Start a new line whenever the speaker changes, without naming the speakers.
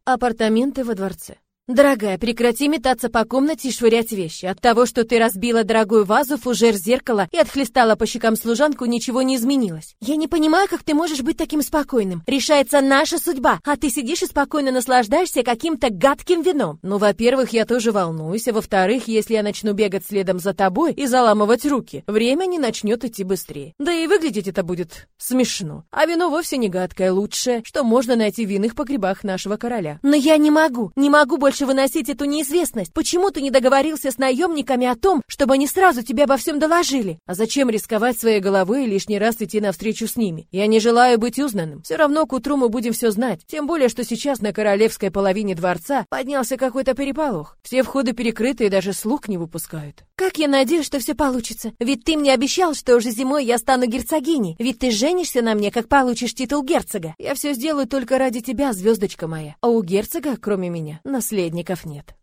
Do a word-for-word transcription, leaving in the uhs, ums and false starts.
Апартаменты во дворце. Дорогая, прекрати метаться по комнате и швырять вещи. От того, что ты разбила дорогую вазу, фужер зеркала и отхлестала по щекам служанку, ничего не изменилось. Я не понимаю, как ты можешь быть таким спокойным. Решается наша судьба, а ты сидишь и спокойно наслаждаешься каким-то гадким вином. Ну, во-первых, я тоже волнуюсь, а во-вторых, если я начну бегать следом за тобой и заламывать руки, время не начнет идти быстрее. Да и выглядеть это будет смешно. А вино вовсе не гадкое, лучшее, что можно найти в винных погребах нашего короля. Но я не могу, не могу больше выносить эту неизвестность. Почему ты не договорился с наемниками о том, чтобы они сразу тебе обо всем доложили? А зачем рисковать своей головой и лишний раз идти навстречу с ними? Я не желаю быть узнанным. Все равно к утру мы будем все знать. Тем более, что сейчас на королевской половине дворца поднялся какой-то переполох. Все входы перекрыты и даже слуг не выпускают. Как я надеюсь, что все получится. Ведь ты мне обещал, что уже зимой я стану герцогиней. Ведь ты женишься на мне, как получишь титул герцога. Я все сделаю только ради тебя, звездочка моя. А у герцога, кроме меня, наследников нет.